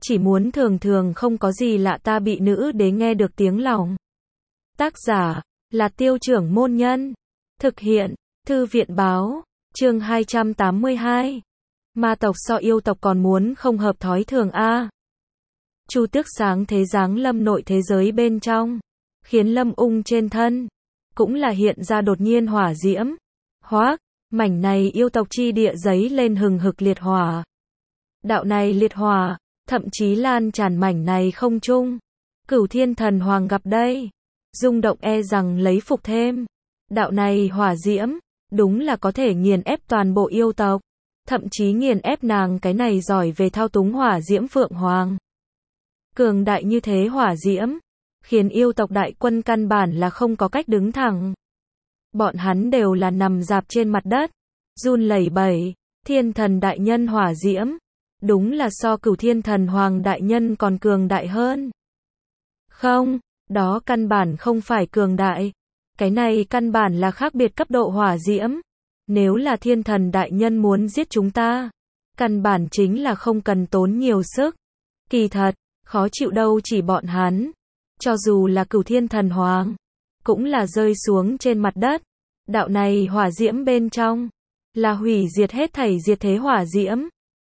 chỉ muốn thường thường không có gì lạ ta bị nữ đế nghe được tiếng lòng. Tác giả là Tiêu Trưởng Môn Nhân. Thực hiện Thư viện Báo. Chương 282. Ma tộc so yêu tộc còn muốn không hợp thói thường a. Chu Tước sáng thế giáng lâm nội thế giới bên trong, khiến Lâm Ung trên thân cũng là hiện ra đột nhiên hỏa diễm. Hoác, mảnh này yêu tộc chi địa giấy lên hừng hực liệt hỏa. Đạo này liệt hỏa, thậm chí lan tràn mảnh này không trung. Cửu Thiên Thần Hoàng gặp đây, rung động e rằng lấy phục thêm. Đạo này hỏa diễm, đúng là có thể nghiền ép toàn bộ yêu tộc, thậm chí nghiền ép nàng cái này giỏi về thao túng hỏa diễm Phượng Hoàng. Cường đại như thế hỏa diễm, khiến yêu tộc đại quân căn bản là không có cách đứng thẳng. Bọn hắn đều là nằm rạp trên mặt đất, run lẩy bẩy. Thiên thần đại nhân hỏa diễm, đúng là so Cửu Thiên Thần Hoàng đại nhân còn cường đại hơn. Không, đó căn bản không phải cường đại. Cái này căn bản là khác biệt cấp độ hỏa diễm. Nếu là thiên thần đại nhân muốn giết chúng ta, căn bản chính là không cần tốn nhiều sức. Kỳ thật, khó chịu đâu chỉ bọn hắn. Cho dù là Cửu Thiên Thần Hoàng, cũng là rơi xuống trên mặt đất. Đạo này hỏa diễm bên trong, là hủy diệt hết thảy diệt thế hỏa diễm.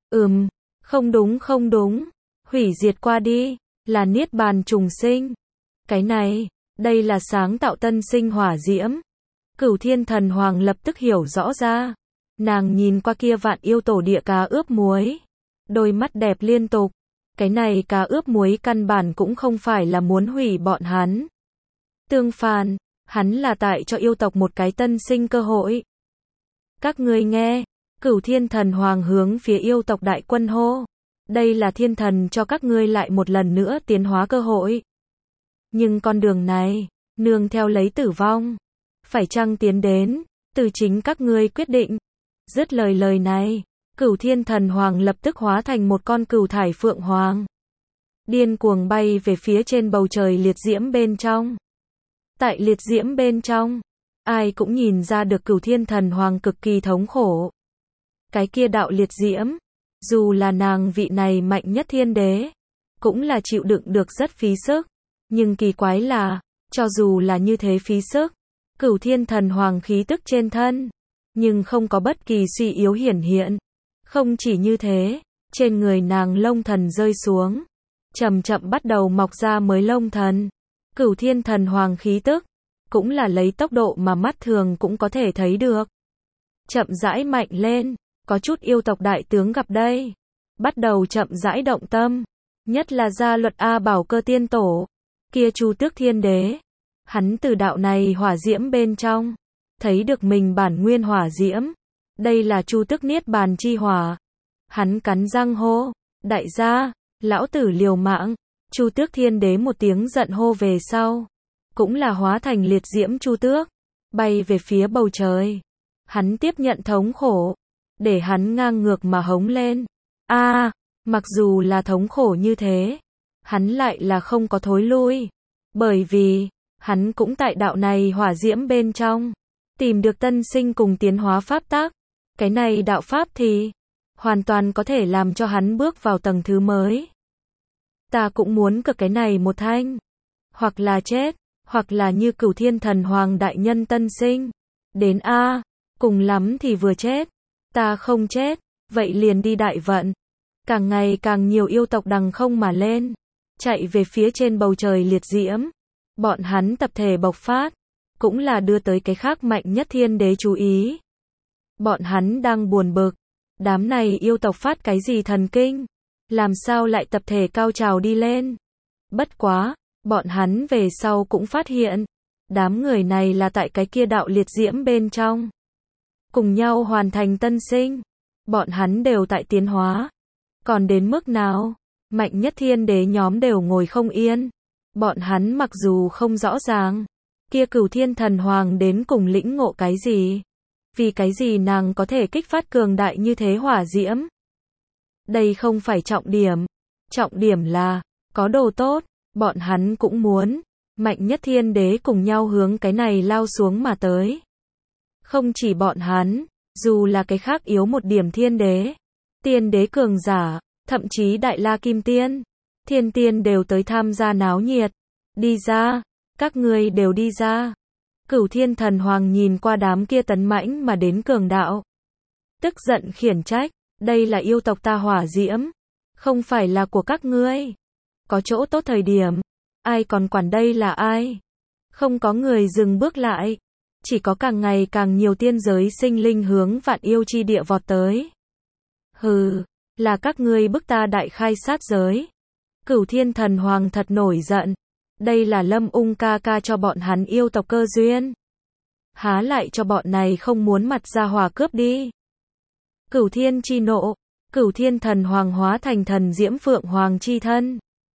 Không đúng. Hủy diệt qua đi, là niết bàn trùng sinh. Cái này, đây là sáng tạo tân sinh hỏa diễm. Cửu Thiên Thần Hoàng lập tức hiểu rõ ra. Nàng nhìn qua kia vạn yêu tổ địa cá ướp muối, đôi mắt đẹp liên tục. Cái này cá ướp muối căn bản cũng không phải là muốn hủy bọn hắn. Tương phản, hắn là tại cho yêu tộc một cái tân sinh cơ hội. Các ngươi nghe, Cửu Thiên Thần Hoàng hướng phía yêu tộc đại quân hô. Đây là thiên thần cho các ngươi lại một lần nữa tiến hóa cơ hội. Nhưng con đường này, nương theo lấy tử vong. Phải chăng tiến đến, từ chính các ngươi quyết định. Dứt lời này, Cửu Thiên Thần Hoàng lập tức hóa thành một con cửu thải phượng hoàng. Điên cuồng bay về phía trên bầu trời liệt diễm bên trong. Tại liệt diễm bên trong, ai cũng nhìn ra được Cửu Thiên Thần Hoàng cực kỳ thống khổ. Cái kia đạo liệt diễm, dù là nàng vị này mạnh nhất thiên đế, cũng là chịu đựng được rất phí sức. Nhưng kỳ quái là, cho dù là như thế phí sức, Cửu Thiên Thần Hoàng khí tức trên thân, nhưng không có bất kỳ suy yếu hiển hiện. Không chỉ như thế, trên người nàng lông thần rơi xuống, chậm chậm bắt đầu mọc ra mới lông thần. Cửu Thiên Thần Hoàng khí tức, cũng là lấy tốc độ mà mắt thường cũng có thể thấy được. Chậm rãi mạnh lên, có chút yêu tộc đại tướng gặp đây, bắt đầu chậm rãi động tâm, nhất là Gia Luật A Bảo Cơ Tiên Tổ, kia Chu Tước Thiên Đế. Hắn từ đạo này hỏa diễm bên trong, thấy được mình bản nguyên hỏa diễm. Đây là Chu Tước Niết Bàn chi hỏa. Hắn cắn răng hô, đại gia, lão tử liều mạng. Chu Tước Thiên Đế một tiếng giận hô về sau, cũng là hóa thành liệt diễm Chu Tước, bay về phía bầu trời. Hắn tiếp nhận thống khổ, để hắn ngang ngược mà hống lên. Mặc dù là thống khổ như thế, hắn lại là không có thối lui. Bởi vì, hắn cũng tại đạo này hỏa diễm bên trong, tìm được tân sinh cùng tiến hóa pháp tắc. Cái này đạo pháp thì, hoàn toàn có thể làm cho hắn bước vào tầng thứ mới. Ta cũng muốn cực cái này một thanh. Hoặc là chết, hoặc là như Cửu Thiên Thần Hoàng đại nhân tân sinh. Đến cùng lắm thì vừa chết. Ta không chết, vậy liền đi đại vận. Càng ngày càng nhiều yêu tộc đằng không mà lên, chạy về phía trên bầu trời liệt diễm. Bọn hắn tập thể bộc phát, cũng là đưa tới cái khác mạnh nhất thiên đế chú ý. Bọn hắn đang buồn bực, đám này yêu tộc phát cái gì thần kinh, làm sao lại tập thể cao trào đi lên. Bất quá, bọn hắn về sau cũng phát hiện, đám người này là tại cái kia đạo liệt diễm bên trong, cùng nhau hoàn thành tân sinh. Bọn hắn đều tại tiến hóa. Còn đến mức nào, mạnh nhất thiên đế nhóm đều ngồi không yên. Bọn hắn mặc dù không rõ ràng, kia Cửu Thiên Thần Hoàng đến cùng lĩnh ngộ cái gì, vì cái gì nàng có thể kích phát cường đại như thế hỏa diễm. Đây không phải trọng điểm là, có đồ tốt, bọn hắn cũng muốn, mạnh nhất thiên đế cùng nhau hướng cái này lao xuống mà tới. Không chỉ bọn hắn, dù là cái khác yếu một điểm thiên đế, tiên đế cường giả, thậm chí Đại La Kim Tiên, Thiên tiên đều tới tham gia náo nhiệt. Đi ra, các ngươi đều đi ra. Cửu Thiên Thần Hoàng nhìn qua đám kia tấn mãnh mà đến cường đạo. Tức giận khiển trách, đây là yêu tộc ta Hỏa Diễm, không phải là của các ngươi. Có chỗ tốt thời điểm, ai còn quản đây là ai? Không có người dừng bước lại, chỉ có càng ngày càng nhiều tiên giới sinh linh hướng vạn yêu chi địa vọt tới. Hừ, là các ngươi bức ta đại khai sát giới. Cửu Thiên Thần Hoàng thật nổi giận. Đây là Lâm Ung ca ca cho bọn hắn yêu tộc cơ duyên. Há lại cho bọn này không muốn mặt ra hòa cướp đi. Cửu Thiên chi nộ, Cửu Thiên Thần Hoàng hóa thành thần diễm Phượng Hoàng chi thân.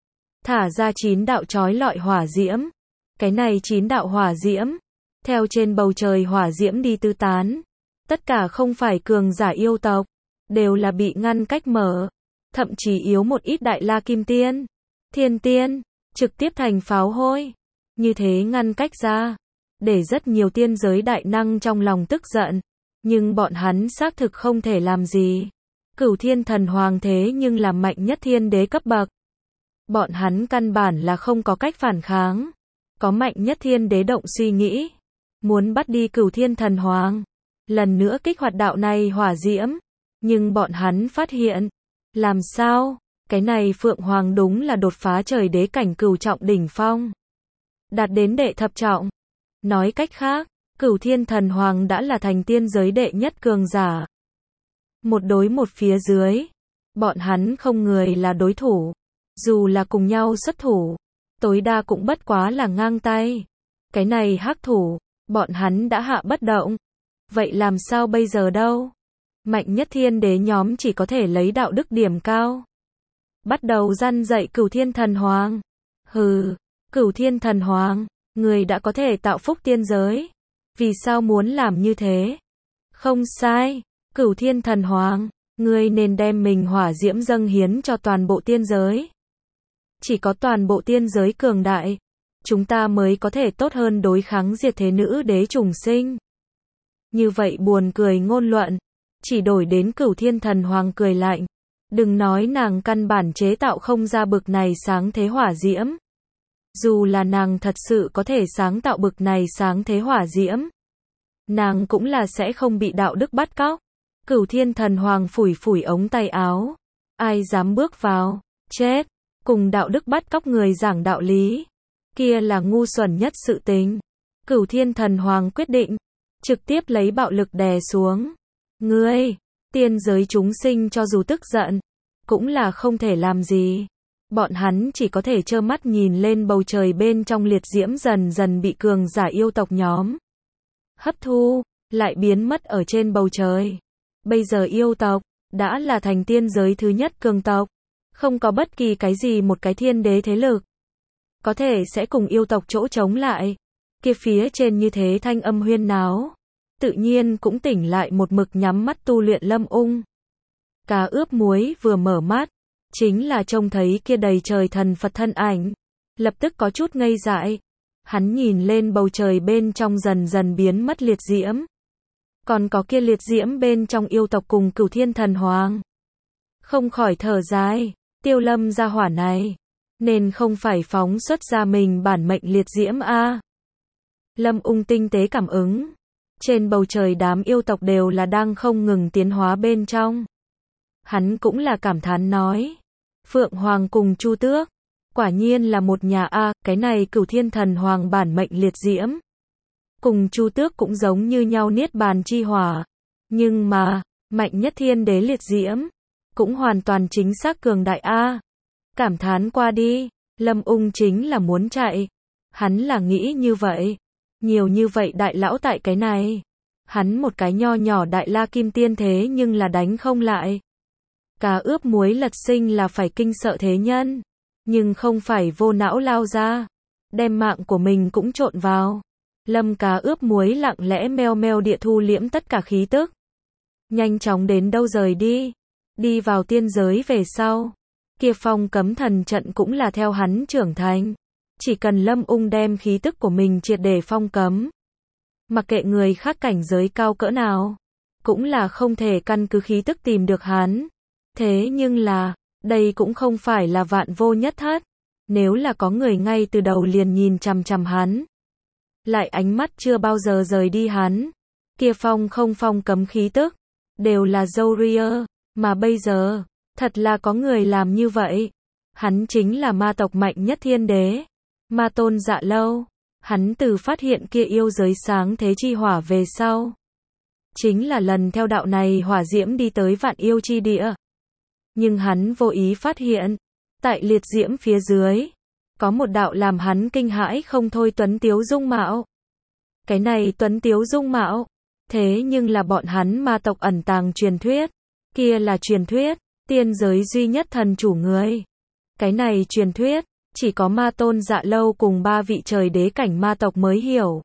Thả ra 9 đạo chói lọi hỏa diễm. Cái này 9 đạo hỏa diễm, theo trên bầu trời hỏa diễm đi tứ tán. Tất cả không phải cường giả yêu tộc, đều là bị ngăn cách mở. Thậm chí yếu một ít đại la kim tiên, thiên tiên, trực tiếp thành pháo hôi. Như thế ngăn cách ra, để rất nhiều tiên giới đại năng trong lòng tức giận. Nhưng bọn hắn xác thực không thể làm gì. Cửu Thiên Thần Hoàng thế nhưng là mạnh nhất thiên đế cấp bậc. Bọn hắn căn bản là không có cách phản kháng. Có mạnh nhất thiên đế động suy nghĩ, muốn bắt đi Cửu Thiên Thần Hoàng, lần nữa kích hoạt đạo này hỏa diễm. Nhưng bọn hắn phát hiện, làm sao? Cái này Phượng Hoàng đúng là đột phá trời đế cảnh cửu trọng đỉnh phong, đạt đến đệ thập trọng. Nói cách khác, Cửu Thiên Thần Hoàng đã là thành tiên giới đệ nhất cường giả. Một đối một phía dưới, bọn hắn không người là đối thủ. Dù là cùng nhau xuất thủ, tối đa cũng bất quá là ngang tay. Cái này hắc thủ, bọn hắn đã hạ bất động. Vậy làm sao bây giờ đâu? Mạnh nhất thiên đế nhóm chỉ có thể lấy đạo đức điểm cao. Bắt đầu răn dạy Cửu Thiên Thần Hoàng. Hừ, Cửu Thiên Thần Hoàng, người đã có thể tạo phúc tiên giới. Vì sao muốn làm như thế? Không sai, Cửu Thiên Thần Hoàng, ngươi nên đem mình hỏa diễm dâng hiến cho toàn bộ tiên giới. Chỉ có toàn bộ tiên giới cường đại, chúng ta mới có thể tốt hơn đối kháng diệt thế nữ đế trùng sinh. Như vậy buồn cười ngôn luận, chỉ đổi đến Cửu Thiên Thần Hoàng cười lạnh. Đừng nói nàng căn bản chế tạo không ra bực này sáng thế hỏa diễm. Dù là nàng thật sự có thể sáng tạo bực này sáng thế hỏa diễm, nàng cũng là sẽ không bị đạo đức bắt cóc. Cửu Thiên Thần Hoàng phủi phủi ống tay áo. Ai dám bước vào, chết. Cùng đạo đức bắt cóc người giảng đạo lý, kia là ngu xuẩn nhất sự tình. Cửu Thiên Thần Hoàng quyết định, trực tiếp lấy bạo lực đè xuống. Ngươi, tiên giới chúng sinh cho dù tức giận, cũng là không thể làm gì. Bọn hắn chỉ có thể trơ mắt nhìn lên bầu trời bên trong liệt diễm dần dần bị cường giả yêu tộc nhóm hấp thu, lại biến mất ở trên bầu trời. Bây giờ yêu tộc đã là thành tiên giới thứ nhất cường tộc. Không có bất kỳ cái gì một cái thiên đế thế lực có thể sẽ cùng yêu tộc chỗ chống lại. Kia phía trên như thế thanh âm huyên náo, tự nhiên cũng tỉnh lại một mực nhắm mắt tu luyện Lâm Ung. Cá ướp muối vừa mở mắt, chính là trông thấy kia đầy trời thần Phật thân ảnh, lập tức có chút ngây dại. Hắn nhìn lên bầu trời bên trong dần dần biến mất liệt diễm, còn có kia liệt diễm bên trong yêu tộc cùng Cửu Thiên Thần Hoàng, không khỏi thở dài. Tiêu Lâm gia hỏa này, nên không phải phóng xuất ra mình bản mệnh liệt diễm a. Lâm Ung tinh tế cảm ứng, trên bầu trời đám yêu tộc đều là đang không ngừng tiến hóa bên trong. Hắn cũng là cảm thán nói, Phượng Hoàng cùng Chu Tước, quả nhiên là một nhà a. Cái này Cửu Thiên Thần Hoàng bản mệnh liệt diễm, cùng Chu Tước cũng giống như nhau niết bàn chi hỏa, nhưng mà mạnh nhất thiên đế liệt diễm cũng hoàn toàn chính xác cường đại a. Cảm thán qua đi, Lâm Ung chính là muốn chạy. Hắn là nghĩ như vậy. Nhiều như vậy đại lão tại cái này. Hắn một cái nho nhỏ đại la kim tiên thế nhưng là đánh không lại. Cá ướp muối lật sinh là phải kinh sợ thế nhân. Nhưng không phải vô não lao ra. Đem mạng của mình cũng trộn vào. Lâm cá ướp muối lặng lẽ meo meo địa thu liễm tất cả khí tức. Nhanh chóng đến đâu rời đi. Đi vào tiên giới về sau, kia phong cấm thần trận cũng là theo hắn trưởng thành. Chỉ cần Lâm Ung đem khí tức của mình triệt để phong cấm, mặc kệ người khác cảnh giới cao cỡ nào, cũng là không thể căn cứ khí tức tìm được hắn. Thế nhưng là, Đây cũng không phải là vạn vô nhất thất. Nếu là có người ngay từ đầu liền nhìn chằm chằm hắn, lại ánh mắt chưa bao giờ rời đi hắn, kia phong không phong cấm khí tức, đều là dâu ria, mà bây giờ, thật là có người làm như vậy. Hắn chính là ma tộc mạnh nhất thiên đế, Ma Tôn Dạ Lâu. Hắn từ phát hiện kia yêu giới sáng thế chi hỏa về sau, chính là lần theo đạo này hỏa diễm đi tới vạn yêu chi địa. Nhưng hắn vô ý phát hiện, tại liệt diễm phía dưới, có một đạo làm hắn kinh hãi không thôi tuấn tiếu dung mạo. Cái này tuấn tiếu dung mạo, thế nhưng là bọn hắn ma tộc ẩn tàng truyền thuyết. Kia là truyền thuyết, tiên giới duy nhất thần chủ người. Cái này truyền thuyết, chỉ có Ma Tôn Dạ Lâu cùng 3 vị trời đế cảnh ma tộc mới hiểu.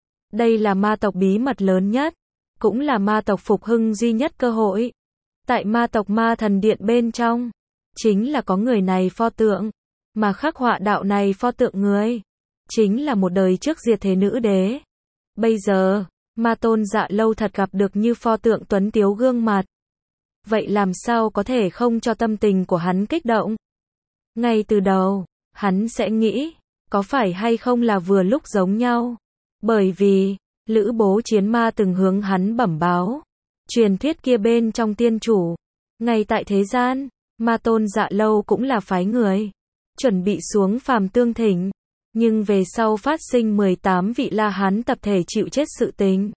Đây là ma tộc bí mật lớn nhất, cũng là ma tộc phục hưng duy nhất cơ hội. Tại ma tộc ma thần điện bên trong, chính là có người này pho tượng, mà khắc họa đạo này pho tượng người, chính là một đời trước diệt thế nữ đế. Bây giờ, Ma Tôn Dạ Lâu thật gặp được như pho tượng tuấn tiếu gương mặt. Vậy làm sao có thể không cho tâm tình của hắn kích động? Ngay từ đầu, hắn sẽ nghĩ, có phải hay không là vừa lúc giống nhau. Bởi vì, Lữ Bố Chiến Ma từng hướng hắn bẩm báo, truyền thuyết kia bên trong tiên chủ, ngay tại thế gian, Ma Tôn Dạ Lâu cũng là phái người, chuẩn bị xuống phàm tương thỉnh. Nhưng về sau phát sinh 18 vị La Hán tập thể chịu chết sự tình.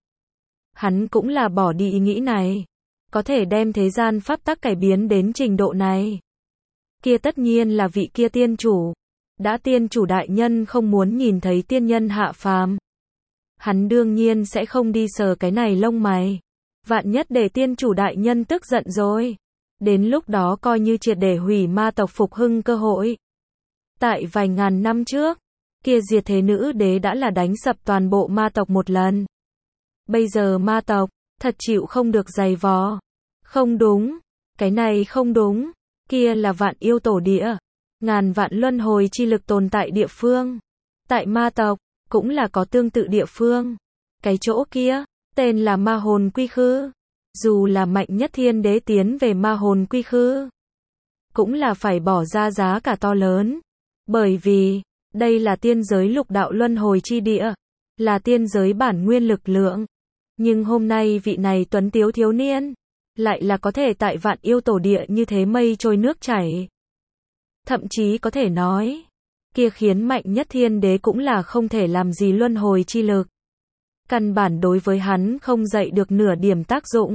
Hắn cũng là bỏ đi ý nghĩ này, có thể đem thế gian pháp tắc cải biến đến trình độ này. Kia tất nhiên là vị kia tiên chủ. Đã tiên chủ đại nhân không muốn nhìn thấy tiên nhân hạ phàm, hắn đương nhiên sẽ không đi sờ cái này lông mày. Vạn nhất để tiên chủ đại nhân tức giận rồi, đến lúc đó coi như triệt để hủy ma tộc phục hưng cơ hội. Tại vài ngàn năm trước, kia diệt thế nữ đế đã là đánh sập toàn bộ ma tộc một lần. Bây giờ ma tộc, thật chịu không được giày vò. Không đúng, cái này không đúng, kia là vạn yêu tổ địa. Ngàn vạn luân hồi chi lực tồn tại địa phương. Tại ma tộc, cũng là có tương tự địa phương. Cái chỗ kia, tên là ma hồn quy khư. Dù là mạnh nhất thiên đế tiến về ma hồn quy khư, cũng là phải bỏ ra giá cả to lớn. Bởi vì, đây là tiên giới lục đạo luân hồi chi địa, là tiên giới bản nguyên lực lượng. Nhưng hôm nay vị này tuấn tiếu thiếu niên, lại là có thể tại vạn yêu tổ địa như thế mây trôi nước chảy. Thậm chí có thể nói, kia khiến mạnh nhất thiên đế cũng là không thể làm gì luân hồi chi lực. Căn bản đối với hắn không dậy được nửa điểm tác dụng.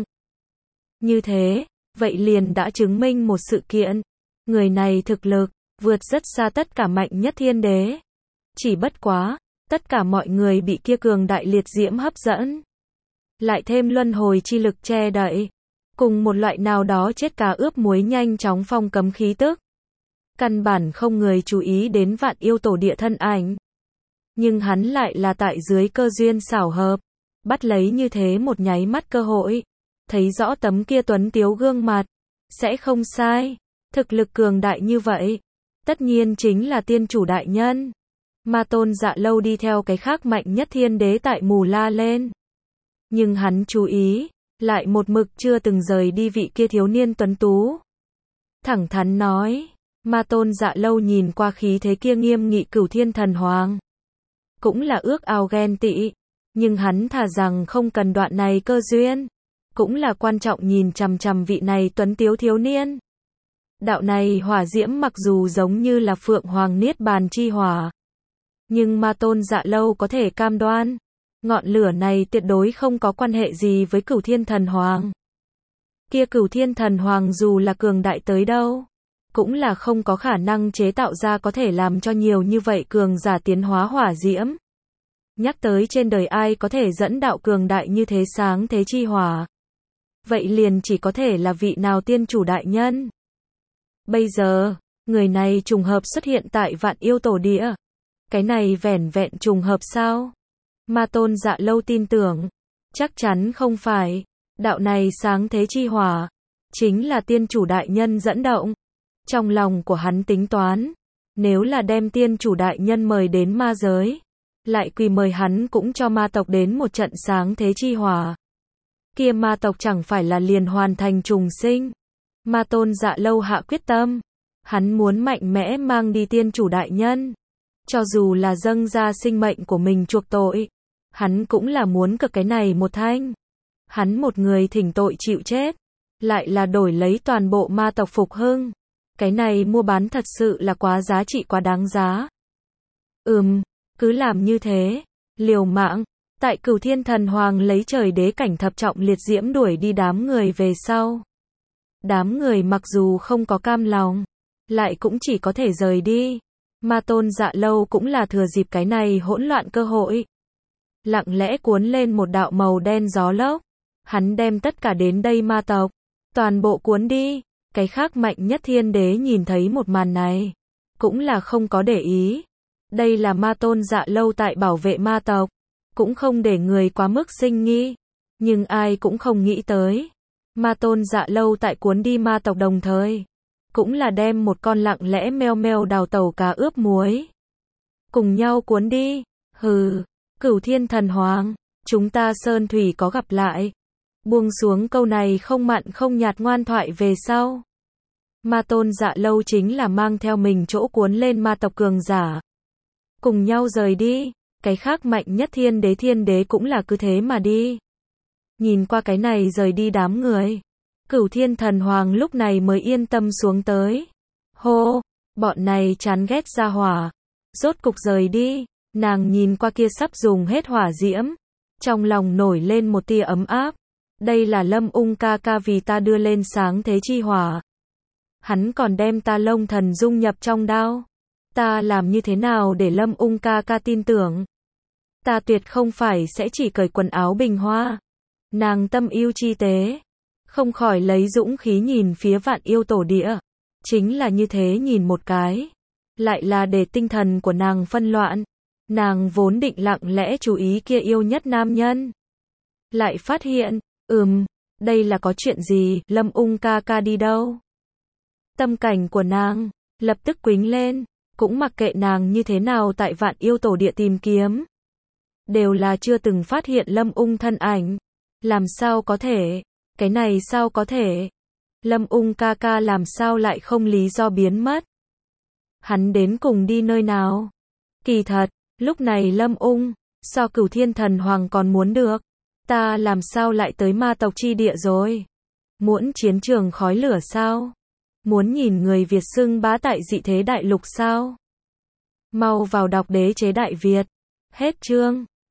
Như thế, vậy liền đã chứng minh một sự kiện. Người này thực lực, vượt rất xa tất cả mạnh nhất thiên đế. Chỉ bất quá, tất cả mọi người bị kia cường đại liệt diễm hấp dẫn. Lại thêm luân hồi chi lực che đậy. Cùng một loại nào đó chết cá ướp muối nhanh chóng phong cấm khí tức. Căn bản không người chú ý đến vạn yêu tổ địa thân ảnh. Nhưng hắn lại là tại dưới cơ duyên xảo hợp, bắt lấy như thế một nháy mắt cơ hội, thấy rõ tấm kia tuấn tiếu gương mặt, sẽ không sai, thực lực cường đại như vậy, tất nhiên chính là tiên chủ đại nhân. Ma Tôn Dạ Lâu đi theo cái khác mạnh nhất thiên đế tại mù la lên. Nhưng hắn chú ý, lại một mực chưa từng rời đi vị kia thiếu niên tuấn tú. Thẳng thắn nói, Ma Tôn Dạ Lâu nhìn qua khí thế kia nghiêm nghị Cửu Thiên Thần Hoàng, cũng là ước ao ghen tị, nhưng hắn thà rằng không cần đoạn này cơ duyên, cũng là quan trọng nhìn chằm chằm vị này tuấn tiếu thiếu niên. Đạo này hỏa diễm mặc dù giống như là Phượng Hoàng Niết Bàn chi hỏa, nhưng Ma Tôn Dạ Lâu có thể cam đoan, ngọn lửa này tuyệt đối không có quan hệ gì với Cửu Thiên Thần Hoàng. Kia Cửu Thiên Thần Hoàng dù là cường đại tới đâu, cũng là không có khả năng chế tạo ra có thể làm cho nhiều như vậy cường giả tiến hóa hỏa diễm. Nhắc tới trên đời ai có thể dẫn đạo cường đại như thế sáng thế chi hỏa, vậy liền chỉ có thể là vị nào tiên chủ đại nhân. Bây giờ, người này trùng hợp xuất hiện tại vạn yêu tổ địa. Cái này vẻn vẹn trùng hợp sao? Ma Tôn Dạ Lâu tin tưởng, chắc chắn không phải. Đạo này sáng thế chi hỏa, chính là tiên chủ đại nhân dẫn động. Trong lòng của hắn tính toán, nếu là đem tiên chủ đại nhân mời đến ma giới, lại quỳ mời hắn cũng cho ma tộc đến một trận sáng thế chi hỏa. Kia ma tộc chẳng phải là liền hoàn thành trùng sinh. Ma Tôn Dạ Lâu hạ quyết tâm, Hắn muốn mạnh mẽ mang đi tiên chủ đại nhân. Cho dù là dâng ra sinh mệnh của mình chuộc tội, hắn cũng là muốn cực cái này một thanh. Hắn một người thỉnh tội chịu chết, lại là đổi lấy toàn bộ ma tộc phục hưng. Cái này mua bán thật sự là quá giá trị, quá đáng giá. Cứ làm như thế, liều mạng. Tại Cửu Thiên Thần Hoàng lấy trời đế cảnh thập trọng liệt diễm đuổi đi đám người về sau. Đám người mặc dù không có cam lòng, lại cũng chỉ có thể rời đi. Ma Tôn Dạ Lâu cũng là thừa dịp cái này hỗn loạn cơ hội. Lặng lẽ cuốn lên một đạo màu đen gió lốc. Hắn đem tất cả đến đây ma tộc, toàn bộ cuốn đi. Cái khác mạnh nhất thiên đế nhìn thấy một màn này, cũng là không có để ý. Đây là Ma Tôn Dạ Lâu tại bảo vệ ma tộc, cũng không để người quá mức sinh nghi. Nhưng ai cũng không nghĩ tới, Ma Tôn Dạ Lâu tại cuốn đi ma tộc đồng thời, cũng là đem một con lặng lẽ meo meo đào tẩu cá ướp muối cùng nhau cuốn đi. Hừ, Cửu Thiên Thần Hoàng, chúng ta sơn thủy có gặp lại. Buông xuống câu này không mặn không nhạt ngoan thoại về sau, Ma Tôn Dạ Lâu chính là mang theo mình chỗ cuốn lên ma tộc cường giả, cùng nhau rời đi. Cái khác mạnh nhất thiên đế cũng là cứ thế mà đi. Nhìn qua cái này rời đi đám người, Cửu Thiên Thần Hoàng lúc này mới yên tâm xuống tới. Hô, bọn này chán ghét ra hỏa, rốt cục rời đi. Nàng nhìn qua kia sắp dùng hết hỏa diễm, trong lòng nổi lên một tia ấm áp. Đây là Lâm Ung ca ca vì ta đưa lên sáng thế chi hỏa. Hắn còn đem ta Long Thần dung nhập trong đao. Ta làm như thế nào để Lâm Ung ca ca tin tưởng? Ta tuyệt không phải sẽ chỉ cởi quần áo bình hoa. Nàng tâm yêu chi tế, không khỏi lấy dũng khí nhìn phía Vạn Yêu Tổ Địa. Chính là như thế nhìn một cái, lại là để tinh thần của nàng phân loạn. Nàng vốn định lặng lẽ chú ý kia yêu nhất nam nhân, lại phát hiện, đây là có chuyện gì, Lâm Ung ca ca đi đâu? Tâm cảnh của nàng lập tức quính lên, cũng mặc kệ nàng như thế nào tại Vạn Yêu Tổ Địa tìm kiếm, đều là chưa từng phát hiện Lâm Ung thân ảnh. Làm sao có thể? Cái này sao có thể? Lâm Ung ca ca làm sao lại không lý do biến mất? Hắn đến cùng đi nơi nào? Kỳ thật, lúc này Lâm Ung, so Cửu Thiên Thần Hoàng còn muốn được. Ta làm sao lại tới ma tộc chi địa rồi? Muốn chiến trường khói lửa sao? Muốn nhìn người Việt xưng bá tại dị thế đại lục sao? Mau vào đọc Đế chế Đại Việt. Hết chương.